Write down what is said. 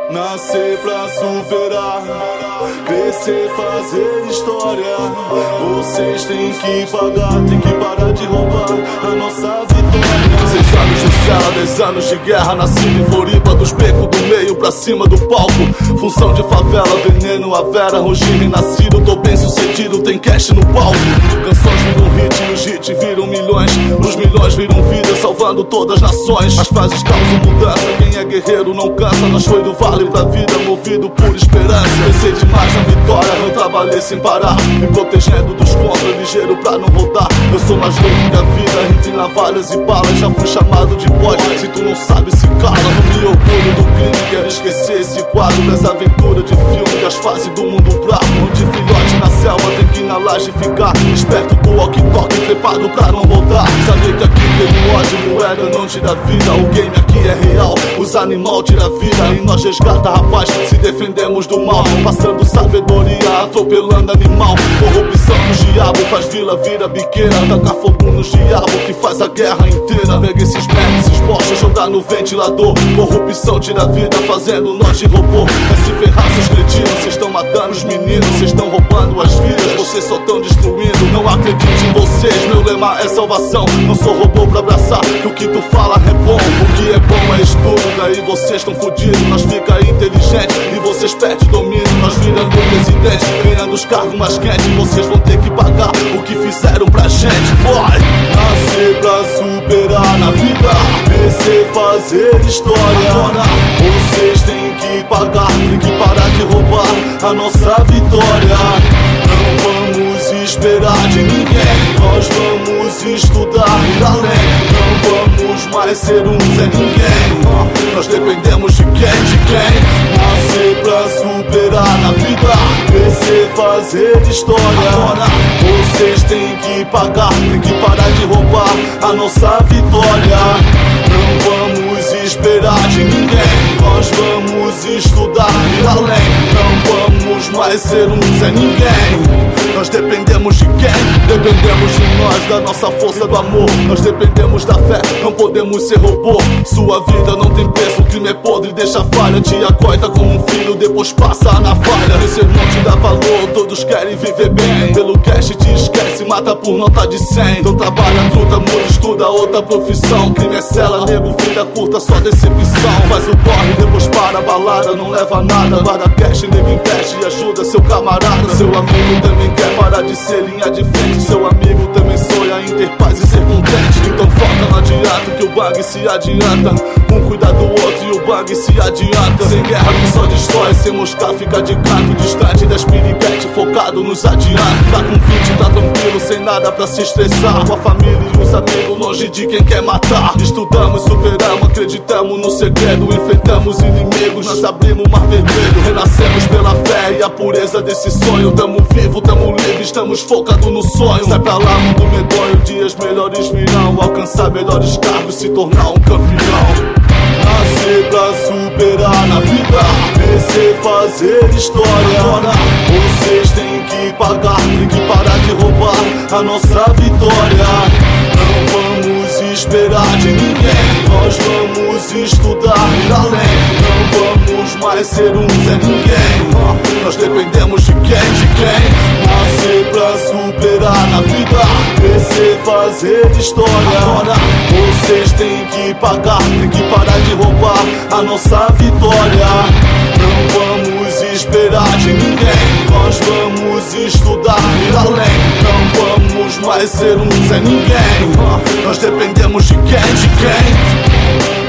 Nascer pra superar, crescer, fazer história. Vocês têm que pagar, tem que parar de roubar a nossa vitória. 6 anos de cela, 10 anos de guerra. Nascido em Floripa, dos becos do meio pra cima do palco. Função de favela, veneno, a vera, Roginho renascido. Tô bem sucedido, tem cash no palco. Canções viram hit e os hits viram milhões. Os milhões viram vida, salvando todas as nações. As frases causam mudança, quem é guerreiro não cansa. Nós foi do vale pra vida, movido por esperança. Pensei demais na vitória, eu trabalhei sem parar, me protegendo dos contra, ligeiro pra não rodar. Eu sou mais louco que a vida, entre navalhas e balas. Já fui chamado de bode, se tu não sabe se cala. Não me orgulho do crime, quero esquecer esse quadro dessa aventura de filme, das fases do mundo bravo. Onde filhote na selva tem que ir na laje ficar esperto com o walkie-talkie, trepado pra não rodar. Saber que aqui tem ódio, moeda não tira vida. O game aqui é real, os animal tira vida. E nós resgata rapaz, se defendemos do mal. Passando sabedoria, atropelando animal. Corrupção do diabo, faz vila, vira biqueira. Tacar fogo no diabo que faz a guerra inteira. Pega esses merda, esses bosta, jogar no ventilador. Corrupção tira vida, fazendo nós de robô. Vai se ferrar seus cretinos, cês estão matando os meninos. Cês estão roubando as vidas, vocês só estão destruindo. Não acredite em vocês, meu lema é salvação. Não sou robô pra abraçar, que o que tu fala é bom. O que é bom é estudo, daí vocês estão fodidos. Nós fica inteligente e vocês perdem domínio. Nós virando presidente, ganhando os cargos mais quentes. Vocês vão ter que pagar o que fizeram pra gente. Vai! Nascer pra superar na vida, crescer, fazer história. Agora vocês têm que pagar, tem que parar de roubar a nossa vitória. Não vamos esperar de ninguém, nós vamos estudar ir além. Não vamos mais ser um Zé Ninguém, nós dependemos de quem? De quem? Nascer pra superar na vida, crescer, fazer história. Agora vocês têm que pagar, tem que parar de roubar a nossa vitória. Não vamos esperar de ninguém, nós vamos estudar ir além. Não vamos mais ser um Zé Ninguém, nós dependemos de quem? Dependemos de nós, da nossa força do amor. Nós dependemos da fé, não podemos ser robô. Sua vida não tem preço, o crime é podre, deixa falha. Te acoita como um filho, depois passa na falha. Esse irmão te dá valor, todos querem viver bem. Pelo cash te esquece, mata por nota de 100. Então trabalha, truta, muda, estuda outra profissão. Crime é cela, nego, vida curta, só decepção. Faz o corre, depois para a balada, não leva nada. Para cash, nego investe e ajuda seu camarada. Seu amigo também quer parar de ser linha de frente. Seu amigo também sonha em ter paz e ser contente. Então foca, não adianta que o bug se adianta. Um cuida do outro e o bug se adianta. Sem guerra que só destrói, sem moscar fica de canto. Distante das piriguete, focado nos adianta. Tá com 20, tá tranquilo, sem nada pra se estressar. Com a família e os amigos, longe de quem quer matar. Estudamos, superamos, acreditamos no segredo. Enfrentamos inimigos, nós abrimos o mar vermelho. Renascemos pela fé e a pureza desse sonho. Tamo vivo, tamo livre, estamos focados no sonho. Sai pra lá, mundo medonho, dias melhores virão. Alcançar melhores cargos, se tornar um campeão. Nascer pra superar na vida, crescer, fazer história. Agora vocês têm que pagar, tem que parar de roubar a nossa vitória. Não vamos esperar de ninguém, nós vamos estudar ir além. Não vamos mais ser um Zé Ninguém, nós dependemos de quem? De quem? Nascer pra superar na vida, crescer, fazer história. Agora vocês têm que pagar, tem que parar de roubar a nossa vitória. Não vamos esperar de ninguém, nós vamos estudar ir além. Não vamos mais ser um Zé Ninguém, nós dependemos de quem? De quem?